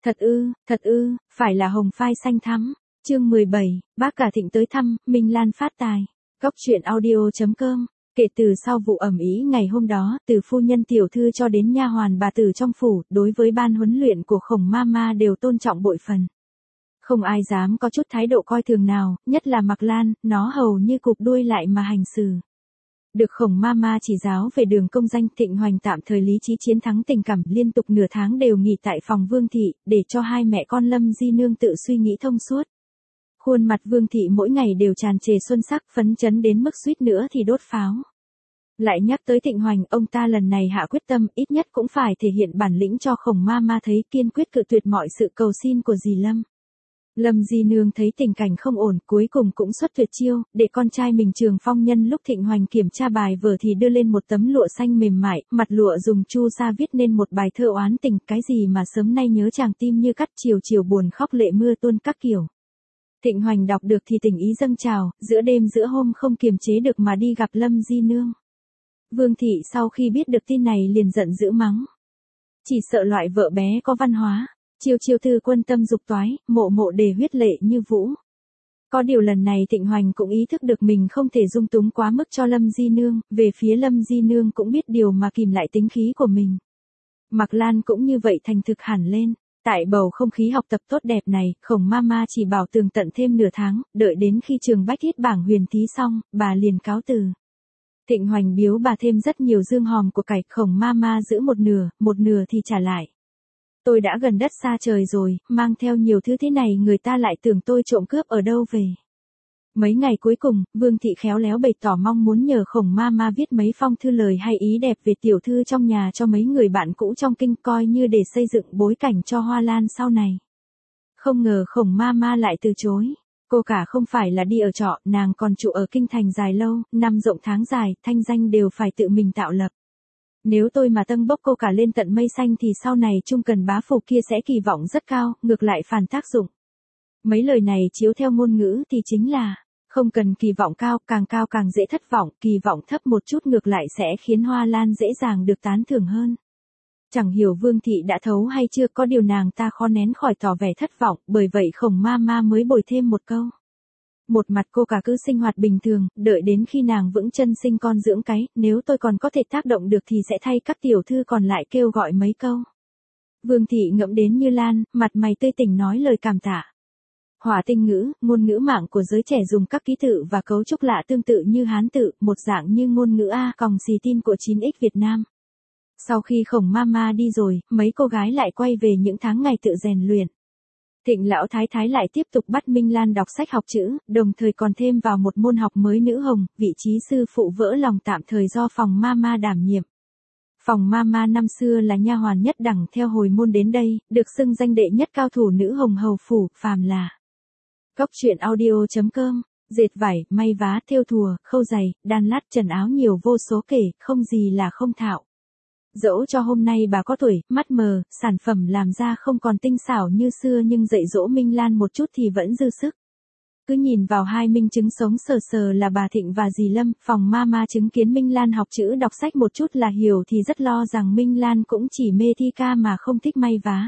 Thật ư, phải là hồng phai xanh thắm. Chương 17, bác cả Thịnh tới thăm, Minh Lan phát tài. Góc truyện audio.com. Kể từ sau vụ ầm ĩ ngày hôm đó, từ phu nhân tiểu thư cho đến nha hoàn bà tử trong phủ, đối với ban huấn luyện của Khổng Mama đều tôn trọng bội phần. Không ai dám có chút thái độ coi thường nào, nhất là Mạc Lan, nó hầu như cụp đuôi lại mà hành xử. Được Khổng Mama chỉ giáo về đường công danh, Thịnh Hoành tạm thời lý trí chiến thắng tình cảm, liên tục nửa tháng đều nghỉ tại phòng Vương thị, để cho hai mẹ con Lâm Di Nương tự suy nghĩ thông suốt. Khuôn mặt Vương thị mỗi ngày đều tràn trề xuân sắc, phấn chấn đến mức suýt nữa thì đốt pháo. Lại nhắc tới Thịnh Hoành, ông ta lần này hạ quyết tâm, ít nhất cũng phải thể hiện bản lĩnh cho Khổng Mama thấy, kiên quyết cự tuyệt mọi sự cầu xin của dì Lâm. Lâm Di Nương thấy tình cảnh không ổn, cuối cùng cũng xuất tuyệt chiêu, để con trai mình Trường Phong nhân lúc Thịnh Hoành kiểm tra bài vở thì đưa lên một tấm lụa xanh mềm mại, mặt lụa dùng chu sa viết nên một bài thơ oán tình, cái gì mà sớm nay nhớ chàng tim như cắt, chiều chiều buồn khóc lệ mưa tuôn các kiểu. Thịnh Hoành đọc được thì tình ý dâng trào, giữa đêm giữa hôm không kiềm chế được mà đi gặp Lâm Di Nương. Vương thị sau khi biết được tin này liền giận dữ mắng. Chỉ sợ loại vợ bé có văn hóa. Chiêu chiêu thư quân tâm dục toái, mộ mộ đề huyết lệ như vũ. Có điều lần này Thịnh Hoành cũng ý thức được mình không thể dung túng quá mức cho Lâm Di Nương, về phía Lâm Di Nương cũng biết điều mà kìm lại tính khí của mình. Mạc Lan cũng như vậy thành thực hẳn lên. Tại bầu không khí học tập tốt đẹp này, Khổng Mama chỉ bảo tường tận thêm nửa tháng, đợi đến khi trường bách thiết bảng huyền thí xong, bà liền cáo từ. Thịnh Hoành biếu bà thêm rất nhiều dương hòm của cải, Khổng Mama giữ một nửa thì trả lại. Tôi đã gần đất xa trời rồi, mang theo nhiều thứ thế này người ta lại tưởng tôi trộm cướp ở đâu về. Mấy ngày cuối cùng, Vương thị khéo léo bày tỏ mong muốn nhờ Khổng Mama viết mấy phong thư lời hay ý đẹp về tiểu thư trong nhà cho mấy người bạn cũ trong kinh, coi như để xây dựng bối cảnh cho Hoa Lan sau này. Không ngờ Khổng Mama lại từ chối. Cô cả không phải là đi ở trọ, nàng còn trụ ở kinh thành dài lâu, năm rộng tháng dài, thanh danh đều phải tự mình tạo lập. Nếu tôi mà tâng bốc cô cả lên tận mây xanh thì sau này Trung Cần bá phủ kia sẽ kỳ vọng rất cao, ngược lại phản tác dụng. Mấy lời này chiếu theo ngôn ngữ thì chính là, không cần kỳ vọng cao càng dễ thất vọng, kỳ vọng thấp một chút ngược lại sẽ khiến Hoa Lan dễ dàng được tán thưởng hơn. Chẳng hiểu Vương thị đã thấu hay chưa, có điều nàng ta khó nén khỏi tỏ vẻ thất vọng, bởi vậy Khổng Mama mới bồi thêm một câu. Một mặt cô cả cứ sinh hoạt bình thường, đợi đến khi nàng vững chân sinh con dưỡng cái, nếu tôi còn có thể tác động được thì sẽ thay các tiểu thư còn lại kêu gọi mấy câu. Vương thị ngẫm đến Như Lan, mặt mày tươi tỉnh nói lời cảm tạ. Hỏa tinh ngữ, ngôn ngữ mạng của giới trẻ dùng các ký tự và cấu trúc lạ tương tự như Hán tự, một dạng như ngôn ngữ A còng xì tin của 9X Việt Nam. Sau khi Khổng Mama đi rồi, mấy cô gái lại quay về những tháng ngày tự rèn luyện. Thịnh lão thái thái lại tiếp tục bắt Minh Lan đọc sách học chữ, đồng thời còn thêm vào một môn học mới nữ hồng, vị trí sư phụ vỡ lòng tạm thời do phòng Mama đảm nhiệm. Phòng Mama năm xưa là nha hoàn nhất đẳng theo hồi môn đến đây, được xưng danh đệ nhất cao thủ nữ hồng hầu phủ, phàm là. Góc truyện audio.com, dệt vải, may vá, thêu thùa, khâu giày, đan lát, trần áo nhiều vô số kể, không gì là không thạo. Dẫu cho hôm nay bà có tuổi, mắt mờ, sản phẩm làm ra không còn tinh xảo như xưa nhưng dạy dỗ Minh Lan một chút thì vẫn dư sức. Cứ nhìn vào hai minh chứng sống sờ sờ là bà Thịnh và dì Lâm, phòng Mama chứng kiến Minh Lan học chữ đọc sách một chút là hiểu thì rất lo rằng Minh Lan cũng chỉ mê thi ca mà không thích may vá.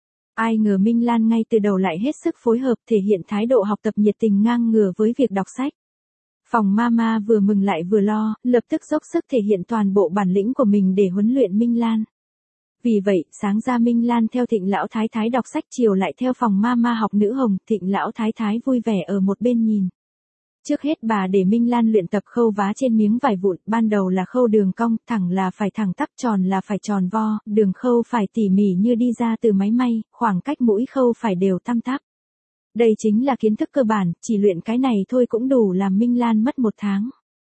Ai ngờ Minh Lan ngay từ đầu lại hết sức phối hợp, thể hiện thái độ học tập nhiệt tình ngang ngửa với việc đọc sách. Phòng Mama vừa mừng lại vừa lo, lập tức dốc sức thể hiện toàn bộ bản lĩnh của mình để huấn luyện Minh Lan. Vì vậy, sáng ra Minh Lan theo Thịnh lão thái thái đọc sách, chiều lại theo phòng Mama học nữ hồng, Thịnh lão thái thái vui vẻ ở một bên nhìn. Trước hết bà để Minh Lan luyện tập khâu vá trên miếng vải vụn, ban đầu là khâu đường cong, thẳng là phải thẳng tắp, tròn là phải tròn vo, đường khâu phải tỉ mỉ như đi ra từ máy may, khoảng cách mũi khâu phải đều tăm tắp. Đây chính là kiến thức cơ bản, chỉ luyện cái này thôi cũng đủ làm Minh Lan mất 1 tháng.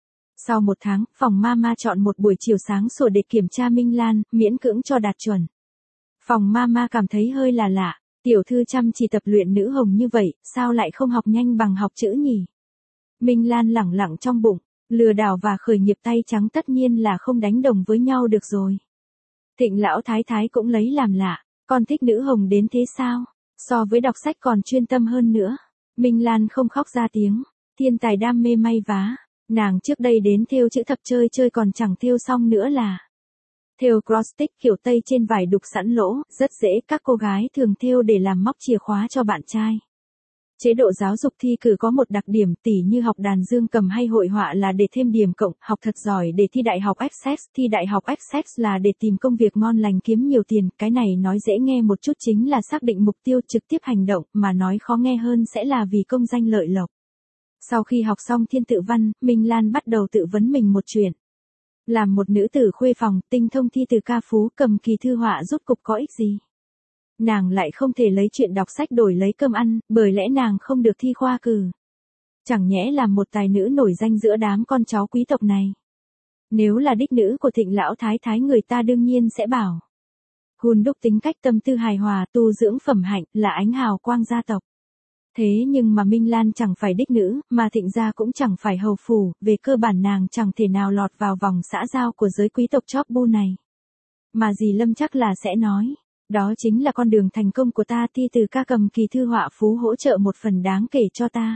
Sau 1 tháng, phòng Mama chọn một buổi chiều sáng sủa để kiểm tra Minh Lan, miễn cưỡng cho đạt chuẩn. Phòng Mama cảm thấy hơi là lạ, tiểu thư chăm chỉ tập luyện nữ hồng như vậy, sao lại không học nhanh bằng học chữ nhỉ? Minh Lan lẳng lặng trong bụng, lừa đảo và khởi nghiệp tay trắng tất nhiên là không đánh đồng với nhau được rồi. Thịnh lão thái thái cũng lấy làm lạ, con thích nữ hồng đến thế sao? So với đọc sách còn chuyên tâm hơn nữa. Minh Lan không khóc ra tiếng, thiên tài đam mê may vá, nàng trước đây đến thêu chữ thập chơi còn chẳng thêu xong nữa là. Thêu cross-stitch kiểu Tây trên vải đục sẵn lỗ, rất dễ, các cô gái thường thêu để làm móc chìa khóa cho bạn trai. Chế độ giáo dục thi cử có một đặc điểm tỉ như học đàn dương cầm hay hội họa là để thêm điểm cộng, học thật giỏi để thi đại học Access, thi đại học Access là để tìm công việc ngon lành kiếm nhiều tiền, cái này nói dễ nghe một chút chính là xác định mục tiêu trực tiếp hành động, mà nói khó nghe hơn sẽ là vì công danh lợi lộc. Sau khi học xong thiên tự văn, Minh Lan bắt đầu tự vấn mình một chuyện. Làm một nữ tử khuê phòng, tinh thông thi từ ca phú, cầm kỳ thư họa rút cục có ích gì? Nàng lại không thể lấy chuyện đọc sách đổi lấy cơm ăn, bởi lẽ nàng không được thi khoa cử. Chẳng nhẽ làm một tài nữ nổi danh giữa đám con cháu quý tộc này. Nếu là đích nữ của Thịnh lão thái thái, người ta đương nhiên sẽ bảo. Hun đúc tính cách tâm tư hài hòa, tu dưỡng phẩm hạnh, là ánh hào quang gia tộc. Thế nhưng mà Minh Lan chẳng phải đích nữ, mà Thịnh gia cũng chẳng phải hầu phủ, về cơ bản nàng chẳng thể nào lọt vào vòng xã giao của giới quý tộc chóp bu này. Mà dì Lâm chắc là sẽ nói, đó chính là con đường thành công của ta, thi từ ca cầm kỳ thư họa phú hỗ trợ một phần đáng kể cho ta.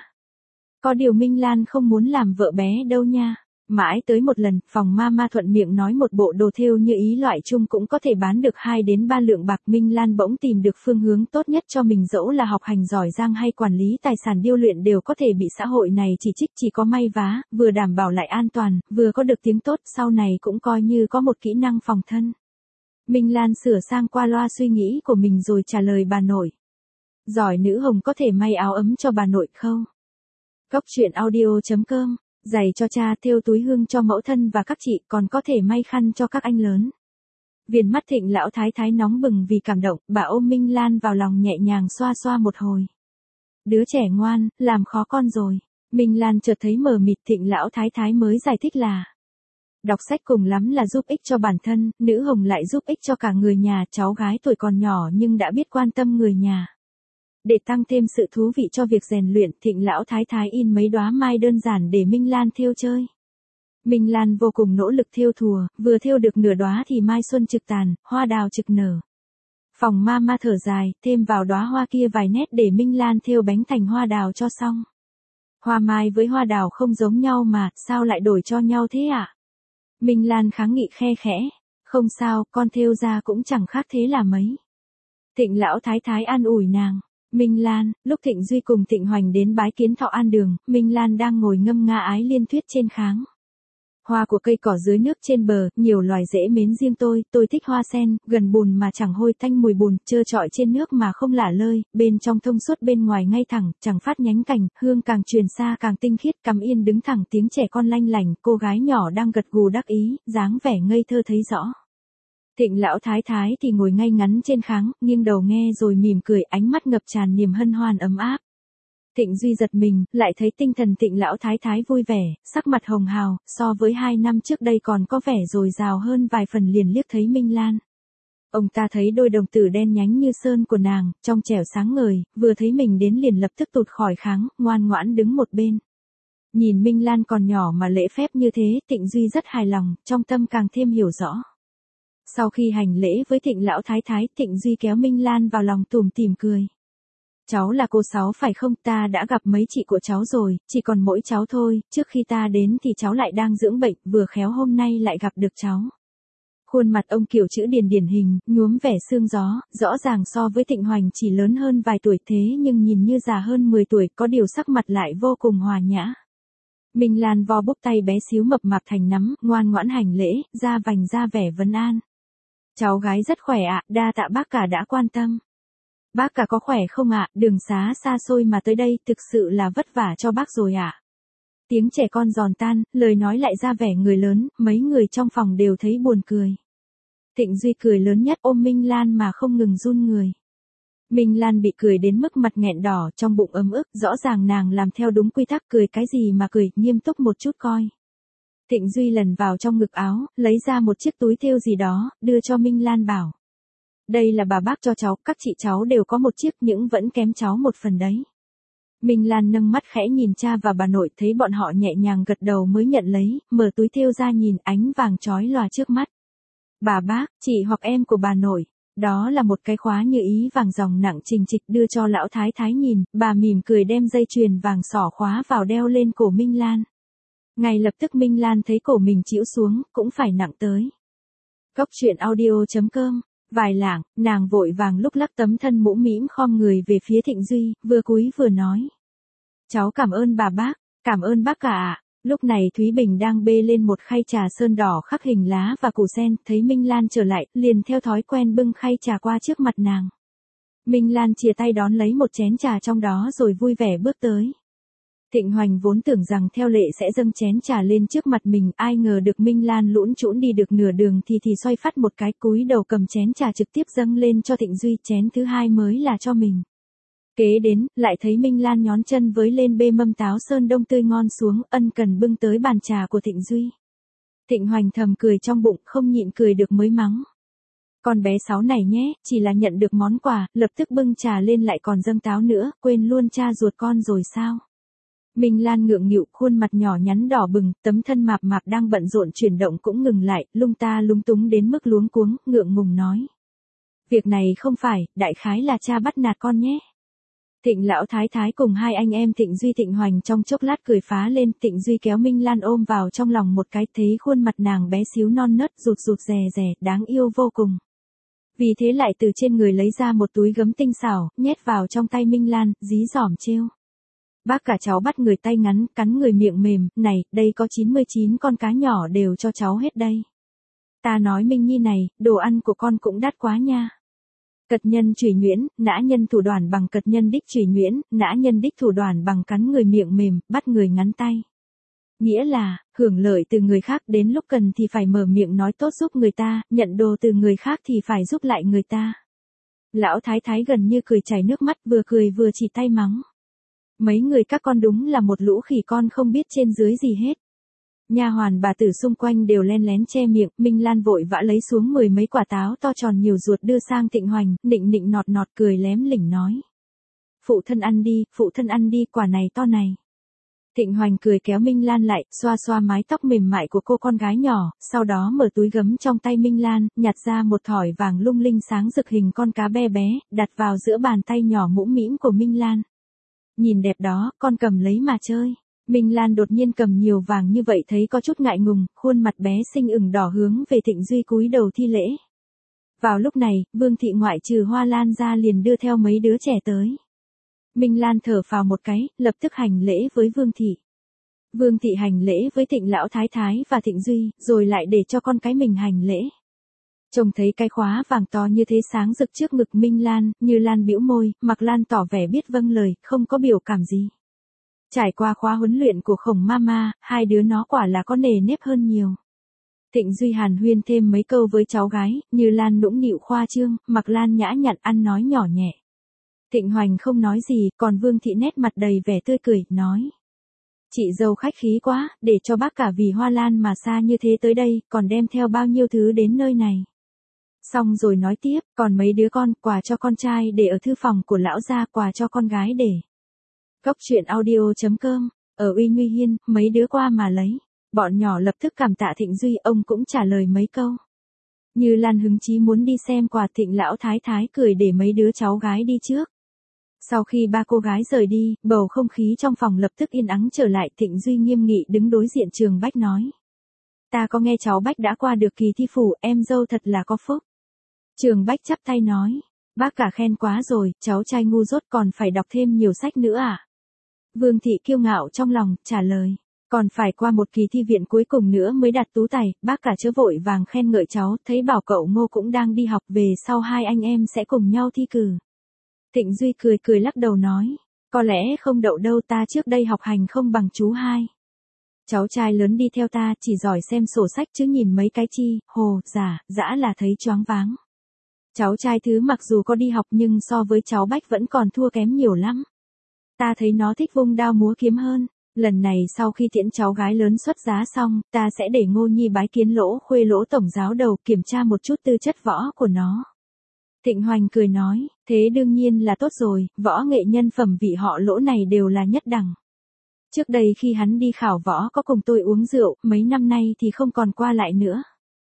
Có điều Minh Lan không muốn làm vợ bé đâu nha. Mãi tới một lần, phòng mama thuận miệng nói một bộ đồ thêu như ý loại chung cũng có thể bán được 2 đến 3 lượng bạc. Minh Lan bỗng tìm được phương hướng tốt nhất cho mình, dẫu là học hành giỏi giang hay quản lý tài sản điêu luyện đều có thể bị xã hội này chỉ trích, chỉ có may vá, vừa đảm bảo lại an toàn, vừa có được tiếng tốt, sau này cũng coi như có một kỹ năng phòng thân. Minh Lan sửa sang qua loa suy nghĩ của mình rồi trả lời bà nội. Giỏi nữ hồng có thể may áo ấm cho bà nội không? Cốc truyện audio.com, giày cho cha, thêu túi hương cho mẫu thân và các chị, còn có thể may khăn cho các anh lớn. Viền mắt Thịnh lão thái thái nóng bừng vì cảm động, bà ôm Minh Lan vào lòng nhẹ nhàng xoa xoa một hồi. Đứa trẻ ngoan, làm khó con rồi. Minh Lan chợt thấy mờ mịt, Thịnh lão thái thái mới giải thích là đọc sách cùng lắm là giúp ích cho bản thân, nữ hồng lại giúp ích cho cả người nhà, cháu gái tuổi còn nhỏ nhưng đã biết quan tâm người nhà. Để tăng thêm sự thú vị cho việc rèn luyện, Thịnh lão thái thái in mấy đóa mai đơn giản để Minh Lan thêu chơi. Minh Lan vô cùng nỗ lực thêu thùa, vừa thêu được nửa đóa thì mai xuân trực tàn, hoa đào trực nở. Phòng mama thở dài, thêm vào đóa hoa kia vài nét để Minh Lan thêu bánh thành hoa đào cho xong. Hoa mai với hoa đào không giống nhau mà, sao lại đổi cho nhau thế ạ? Minh Lan kháng nghị khe khẽ, không sao, con thêu ra cũng chẳng khác thế là mấy. Thịnh lão thái thái an ủi nàng. Minh Lan, lúc Thịnh Duy cùng Thịnh Hoành đến bái kiến Thọ An Đường, Minh Lan đang ngồi ngâm nga ái liên thuyết trên kháng. Hoa của cây cỏ dưới nước trên bờ, nhiều loài dễ mến riêng tôi thích hoa sen, gần bùn mà chẳng hôi tanh mùi bùn, trơ trọi trên nước mà không lả lơi, bên trong thông suốt bên ngoài ngay thẳng, chẳng phát nhánh cành, hương càng truyền xa càng tinh khiết, cắm yên đứng thẳng, tiếng trẻ con lanh lảnh, cô gái nhỏ đang gật gù đắc ý, dáng vẻ ngây thơ thấy rõ. Thịnh lão thái thái thì ngồi ngay ngắn trên kháng, nghiêng đầu nghe rồi mỉm cười, ánh mắt ngập tràn niềm hân hoan ấm áp. Thịnh Duy giật mình, lại thấy tinh thần Thịnh lão thái thái vui vẻ, sắc mặt hồng hào, so với 2 năm trước đây còn có vẻ dồi dào hơn vài phần, liền liếc thấy Minh Lan. Ông ta thấy đôi đồng tử đen nhánh như sơn của nàng, trong trẻo sáng ngời, vừa thấy mình đến liền lập tức tụt khỏi kháng, ngoan ngoãn đứng một bên. Nhìn Minh Lan còn nhỏ mà lễ phép như thế, Thịnh Duy rất hài lòng, trong tâm càng thêm hiểu rõ. Sau khi hành lễ với Thịnh lão thái thái, Thịnh Duy kéo Minh Lan vào lòng tủm tỉm cười. Cháu là cô Sáu phải không? Ta đã gặp mấy chị của cháu rồi, chỉ còn mỗi cháu thôi, trước khi ta đến thì cháu lại đang dưỡng bệnh, vừa khéo hôm nay lại gặp được cháu. Khuôn mặt ông kiểu chữ điển điển hình, nhuốm vẻ sương gió, rõ ràng so với Thịnh Hoành chỉ lớn hơn vài tuổi thế nhưng nhìn như già hơn 10 tuổi, có điều sắc mặt lại vô cùng hòa nhã. Minh Lan vo búp tay bé xíu mập mạp thành nắm, ngoan ngoãn hành lễ, ra vành ra vẻ vấn an. Cháu gái rất khỏe ạ, đa tạ bác cả đã quan tâm. Bác cả có khỏe không ạ, đường xá xa xôi mà tới đây thực sự là vất vả cho bác rồi ạ. Tiếng trẻ con giòn tan, lời nói lại ra vẻ người lớn, mấy người trong phòng đều thấy buồn cười. Thịnh Duy cười lớn nhất, ôm Minh Lan mà không ngừng run người. Minh Lan bị cười đến mức mặt nghẹn đỏ, trong bụng ấm ức, rõ ràng nàng làm theo đúng quy tắc, cười cái gì mà cười, nghiêm túc một chút coi. Thịnh Duy lần vào trong ngực áo, lấy ra một chiếc túi thêu gì đó, đưa cho Minh Lan bảo. Đây là bà bác cho cháu, các chị cháu đều có một chiếc, nhưng vẫn kém cháu một phần đấy. Minh Lan nâng mắt khẽ nhìn cha và bà nội, thấy bọn họ nhẹ nhàng gật đầu mới nhận lấy, mở túi thêu ra nhìn, ánh vàng chói lòa trước mắt. Bà bác, chị hoặc em của bà nội. Đó là một cái khóa như ý vàng dòng nặng trình trịch, đưa cho lão thái thái nhìn, bà mỉm cười đem dây chuyền vàng xỏ khóa vào đeo lên cổ Minh Lan. Ngay lập tức Minh Lan thấy cổ mình chĩu xuống, cũng phải nặng tới. Cốc truyện audio.com. Vài lạng, nàng vội vàng lúc lắc tấm thân mũ mĩm khom người về phía Thịnh Duy, vừa cúi vừa nói. Cháu cảm ơn bà bác, cảm ơn bác cả ạ. Lúc này Thúy Bình đang bê lên một khay trà sơn đỏ khắc hình lá và củ sen, thấy Minh Lan trở lại, liền theo thói quen bưng khay trà qua trước mặt nàng. Minh Lan chìa tay đón lấy một chén trà trong đó rồi vui vẻ bước tới. Thịnh Hoành vốn tưởng rằng theo lệ sẽ dâng chén trà lên trước mặt mình, ai ngờ được Minh Lan lũn trũn đi được nửa đường thì xoay phát một cái, cúi đầu cầm chén trà trực tiếp dâng lên cho Thịnh Duy, chén thứ hai mới là cho mình. Kế đến, lại thấy Minh Lan nhón chân với lên bê mâm táo sơn đông tươi ngon xuống, ân cần bưng tới bàn trà của Thịnh Duy. Thịnh Hoành thầm cười trong bụng, không nhịn cười được mới mắng. Con bé Sáu này nhé, chỉ là nhận được món quà, lập tức bưng trà lên lại còn dâng táo nữa, quên luôn cha ruột con rồi sao? Minh Lan ngượng nghịu, khuôn mặt nhỏ nhắn đỏ bừng, tấm thân mạp mạp đang bận rộn chuyển động cũng ngừng lại, lung ta lung túng đến mức luống cuống, ngượng ngùng nói. Việc này không phải, đại khái là cha bắt nạt con nhé. Thịnh lão thái thái cùng hai anh em Thịnh Duy Thịnh Hoành trong chốc lát cười phá lên, Thịnh Duy kéo Minh Lan ôm vào trong lòng một cái, thấy khuôn mặt nàng bé xíu non nớt, rụt rụt rè rè, đáng yêu vô cùng. Vì thế lại từ trên người lấy ra một túi gấm tinh xảo, nhét vào trong tay Minh Lan, dí dỏm trêu. Bác cả cháu bắt người tay ngắn, cắn người miệng mềm, này, đây có 99 con cá nhỏ đều cho cháu hết đây. Ta nói Minh Nhi này, đồ ăn của con cũng đắt quá nha. Cật nhân chủy nhuyễn, nã nhân thủ đoàn bằng cật nhân đích chủy nhuyễn, nã nhân đích thủ đoàn bằng cắn người miệng mềm, bắt người ngắn tay. Nghĩa là, hưởng lợi từ người khác đến lúc cần thì phải mở miệng nói tốt giúp người ta, nhận đồ từ người khác thì phải giúp lại người ta. Lão thái thái gần như cười chảy nước mắt, vừa cười vừa chỉ tay mắng. Mấy người các con đúng là một lũ khỉ con không biết trên dưới gì hết. Nha hoàn bà tử xung quanh đều len lén che miệng, Minh Lan vội vã lấy xuống 10 mấy quả táo to tròn nhiều ruột đưa sang Thịnh Hoành, nịnh nịnh nọt nọt cười lém lỉnh nói. Phụ thân ăn đi, quả này to này. Thịnh Hoành cười kéo Minh Lan lại, xoa xoa mái tóc mềm mại của cô con gái nhỏ, sau đó mở túi gấm trong tay Minh Lan, nhặt ra một thỏi vàng lung linh sáng rực hình con cá bé bé, đặt vào giữa bàn tay nhỏ mũm mĩm của Minh Lan. Nhìn đẹp đó, con cầm lấy mà chơi. Minh Lan đột nhiên cầm nhiều vàng như vậy thấy có chút ngại ngùng, khuôn mặt bé xinh ửng đỏ hướng về Thịnh Duy cúi đầu thi lễ. Vào lúc này, Vương thị ngoại trừ Hoa Lan ra liền đưa theo mấy đứa trẻ tới. Minh Lan thở phào một cái, lập tức hành lễ với Vương thị. Vương thị hành lễ với Thịnh lão thái thái và Thịnh Duy, rồi lại để cho con cái mình hành lễ. Trông thấy cái khóa vàng to như thế sáng rực trước ngực Minh Lan, Như Lan bĩu môi, Mặc Lan tỏ vẻ biết vâng lời, không có biểu cảm gì. Trải qua khóa huấn luyện của Khổng Mama, hai đứa nó quả là có nề nếp hơn nhiều. Thịnh Duy hàn huyên thêm mấy câu với cháu gái, Như Lan nũng nịu khoa trương, Mặc Lan nhã nhặn ăn nói nhỏ nhẹ. Thịnh Hoành không nói gì, còn Vương thị nét mặt đầy vẻ tươi cười, nói. Chị dâu khách khí quá, để cho bác cả vì Hoa Lan mà xa như thế tới đây, còn đem theo bao nhiêu thứ đến nơi này. Xong rồi nói tiếp, còn mấy đứa con, quà cho con trai để ở thư phòng của lão gia, quà cho con gái để. Cốc truyện audio.com, ở Uy Nguy Hiên, mấy đứa qua mà lấy. Bọn nhỏ lập tức cảm tạ Thịnh Duy, ông cũng trả lời mấy câu. Như Lan hứng chí muốn đi xem quà, Thịnh lão thái thái cười để mấy đứa cháu gái đi trước. Sau khi ba cô gái rời đi, bầu không khí trong phòng lập tức yên ắng trở lại, Thịnh Duy nghiêm nghị đứng đối diện Trường Bách nói. Ta có nghe cháu Bách đã qua được kỳ thi phủ, em dâu thật là có phúc. Trường Bách chắp tay nói, bác cả khen quá rồi, cháu trai ngu dốt còn phải đọc thêm nhiều sách nữa à? Vương thị kiêu ngạo trong lòng, trả lời, còn phải qua một kỳ thi viện cuối cùng nữa mới đạt tú tài, bác cả chớ vội vàng khen ngợi cháu, thấy bảo cậu Ngô cũng đang đi học, về sau hai anh em sẽ cùng nhau thi cử. Thịnh Duy cười cười lắc đầu nói, có lẽ không đậu đâu, ta trước đây học hành không bằng chú hai. Cháu trai lớn đi theo ta, chỉ giỏi xem sổ sách chứ nhìn mấy cái chi, hồ, giả, dã là thấy choáng váng. Cháu trai thứ mặc dù có đi học nhưng so với cháu Bách vẫn còn thua kém nhiều lắm. Ta thấy nó thích vung đao múa kiếm hơn. Lần này sau khi tiễn cháu gái lớn xuất giá xong, ta sẽ để Ngô Nhi bái kiến Lỗ Khuê Lỗ tổng giáo đầu, kiểm tra một chút tư chất võ của nó. Thịnh Hoành cười nói, thế đương nhiên là tốt rồi, võ nghệ nhân phẩm vị họ Lỗ này đều là nhất đẳng. Trước đây khi hắn đi khảo võ có cùng tôi uống rượu, mấy năm nay thì không còn qua lại nữa.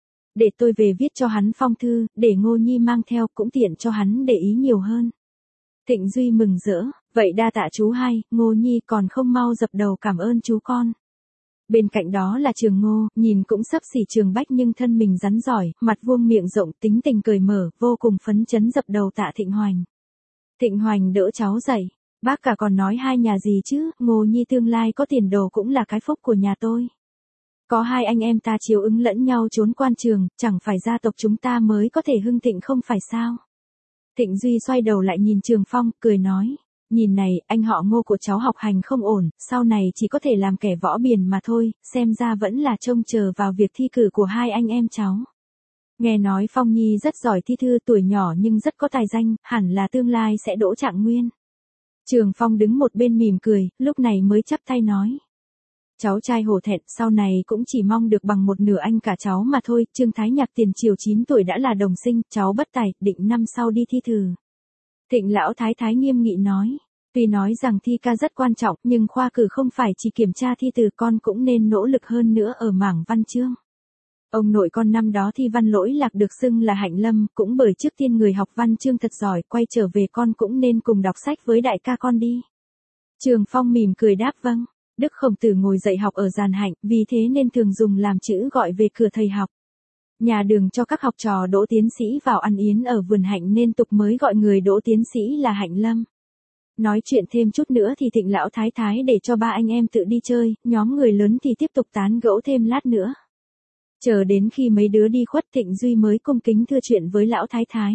Để tôi về viết cho hắn phong thư, để Ngô Nhi mang theo, cũng tiện cho hắn để ý nhiều hơn. Thịnh Duy mừng rỡ, vậy đa tạ chú hai, Ngô Nhi còn không mau dập đầu cảm ơn chú con. Bên cạnh đó là Trường Ngô, nhìn cũng xấp xỉ Trường Bách nhưng thân mình rắn giỏi, mặt vuông miệng rộng, tính tình cởi mở, vô cùng phấn chấn dập đầu tạ Thịnh Hoành. Thịnh Hoành đỡ cháu dậy, bác cả còn nói hai nhà gì chứ, Ngô Nhi tương lai có tiền đồ cũng là cái phúc của nhà tôi. Có hai anh em ta chiếu ứng lẫn nhau trốn quan trường, chẳng phải gia tộc chúng ta mới có thể hưng thịnh không phải sao. Thịnh Duy xoay đầu lại nhìn Trường Phong, cười nói. Nhìn này, anh họ Ngô của cháu học hành không ổn, sau này chỉ có thể làm kẻ võ biền mà thôi, xem ra vẫn là trông chờ vào việc thi cử của hai anh em cháu. Nghe nói Phong Nhi rất giỏi thi thư, tuổi nhỏ nhưng rất có tài danh, hẳn là tương lai sẽ đỗ trạng nguyên. Trường Phong đứng một bên mỉm cười, lúc này mới chắp tay nói. Cháu trai hổ thẹn, sau này cũng chỉ mong được bằng một nửa anh cả cháu mà thôi. Trương Thái Nhạc tiền triều 9 tuổi đã là đồng sinh, cháu bất tài, định năm sau đi thi thử. Thịnh lão thái thái nghiêm nghị nói. Tuy nói rằng thi ca rất quan trọng, nhưng khoa cử không phải chỉ kiểm tra thi từ, con cũng nên nỗ lực hơn nữa ở mảng văn chương. Ông nội con năm đó thi văn lỗi lạc được xưng là hạnh lâm, cũng bởi trước tiên người học văn chương thật giỏi, quay trở về con cũng nên cùng đọc sách với đại ca con đi. Trường Phong mỉm cười đáp vâng. Đức Khổng Tử ngồi dạy học ở giàn hạnh, vì thế nên thường dùng làm chữ gọi về cửa thầy học. Nhà Đường cho các học trò đỗ tiến sĩ vào ăn yến ở vườn hạnh nên tục mới gọi người đỗ tiến sĩ là hạnh lâm. Nói chuyện thêm chút nữa thì Thịnh lão thái thái để cho ba anh em tự đi chơi, nhóm người lớn thì tiếp tục tán gẫu thêm lát nữa. Chờ đến khi mấy đứa đi khuất, Thịnh Duy mới cung kính thưa chuyện với lão thái thái.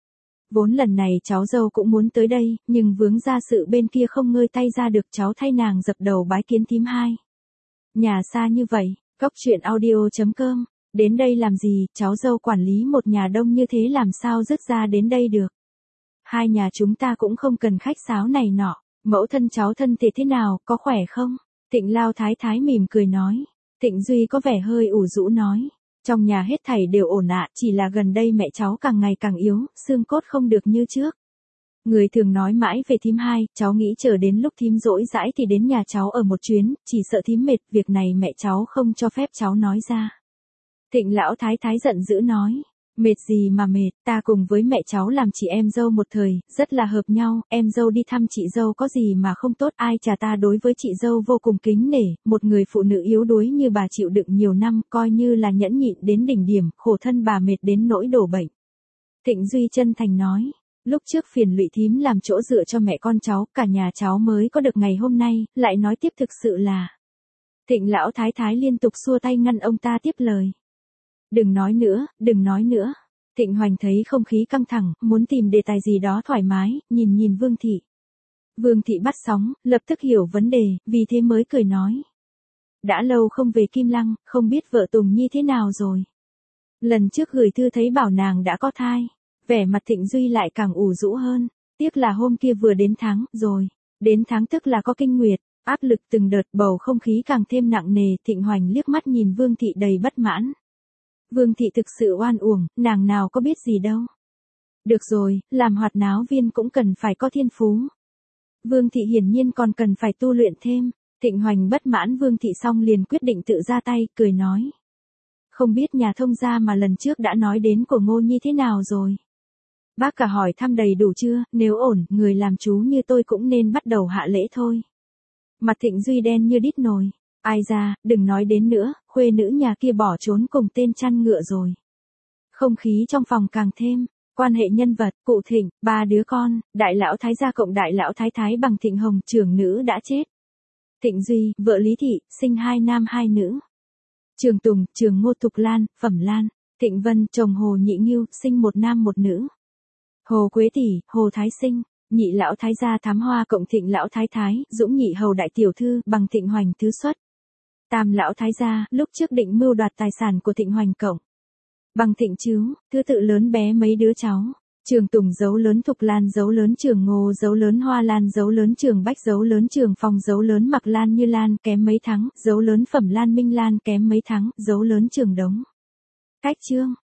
Vốn lần này cháu dâu cũng muốn tới đây, nhưng vướng ra sự bên kia không ngơi tay ra được, cháu thay nàng dập đầu bái kiến thím hai. Nhà xa như vậy, cóc truyện audio.com, đến đây làm gì, cháu dâu quản lý một nhà đông như thế làm sao dứt ra đến đây được. Hai nhà chúng ta cũng không cần khách sáo này nọ, mẫu thân cháu thân thể thế nào, có khỏe không? Thịnh lao thái thái mỉm cười nói. Thịnh Duy có vẻ hơi ủ rũ nói. Trong nhà hết thảy đều ổn ạ, chỉ là gần đây mẹ cháu càng ngày càng yếu, xương cốt không được như trước. Người thường nói mãi về thím hai, cháu nghĩ chờ đến lúc thím rỗi rãi thì đến nhà cháu ở một chuyến, chỉ sợ thím mệt, việc này mẹ cháu không cho phép cháu nói ra. Thịnh lão thái thái giận dữ nói, mệt gì mà mệt, ta cùng với mẹ cháu làm chị em dâu một thời, rất là hợp nhau, em dâu đi thăm chị dâu có gì mà không tốt, ai chả ta đối với chị dâu vô cùng kính nể, một người phụ nữ yếu đuối như bà chịu đựng nhiều năm, coi như là nhẫn nhịn đến đỉnh điểm, khổ thân bà mệt đến nỗi đổ bệnh. Thịnh Duy chân thành nói, lúc trước phiền lụy thím làm chỗ dựa cho mẹ con cháu, cả nhà cháu mới có được ngày hôm nay, lại nói tiếp thực sự là. Thịnh lão thái thái liên tục xua tay ngăn ông ta tiếp lời. Đừng nói nữa, đừng nói nữa. Thịnh Hoành thấy không khí căng thẳng, muốn tìm đề tài gì đó thoải mái, nhìn Vương Thị. Vương Thị bắt sóng, lập tức hiểu vấn đề, vì thế mới cười nói. Đã lâu không về Kim Lăng, không biết vợ Tùng Nhi thế nào rồi. Lần trước gửi thư thấy bảo nàng đã có thai, vẻ mặt Thịnh Duy lại càng ủ rũ hơn, tiếc là hôm kia vừa đến tháng, rồi, đến tháng tức là có kinh nguyệt, áp lực từng đợt, bầu không khí càng thêm nặng nề. Thịnh Hoành liếc mắt nhìn Vương Thị đầy bất mãn. Vương Thị thực sự oan uổng, nàng nào có biết gì đâu. Được rồi, làm hoạt náo viên cũng cần phải có thiên phú. Vương Thị hiển nhiên còn cần phải tu luyện thêm. Thịnh Hoành bất mãn Vương Thị xong liền quyết định tự ra tay, cười nói. Không biết nhà thông gia mà lần trước đã nói đến của Ngô Nhi thế nào rồi? Bác cả hỏi thăm đầy đủ chưa, nếu ổn, người làm chú như tôi cũng nên bắt đầu hạ lễ thôi. Mặt Thịnh Duy đen như đít nồi. Ai ra, đừng nói đến nữa, khuê nữ nhà kia bỏ trốn cùng tên chăn ngựa rồi. Không khí trong phòng càng thêm, quan hệ nhân vật, cụ Thịnh, 3 đứa con, đại lão thái gia cộng đại lão thái thái bằng Thịnh Hồng, trưởng nữ đã chết. Thịnh Duy, vợ Lý Thị, sinh 2 nam 2 nữ. Trường Tùng, trường Ngô Thục Lan, Phẩm Lan. Thịnh Vân, chồng Hồ Nhị Nghiêu, sinh 1 nam 1 nữ. Hồ Quế Tỷ, Hồ Thái Sinh. Nhị lão thái gia Thám Hoa cộng Thịnh lão thái thái, Dũng nhị hầu đại tiểu thư, bằng Thịnh Hoành thứ xuất. Tam lão thái gia, lúc trước định mưu đoạt tài sản của Thịnh Hoành cộng. Bằng Thịnh Trứu, thứ tự lớn bé mấy đứa cháu. Trường Tùng dấu lớn Thục Lan dấu lớn Trường Ngô dấu lớn Hoa Lan dấu lớn Trường Bách dấu lớn Trường Phong dấu lớn Mặc Lan Như Lan kém mấy tháng, dấu lớn Phẩm Lan Minh Lan kém mấy tháng, dấu lớn Trường Đống. Cách chương.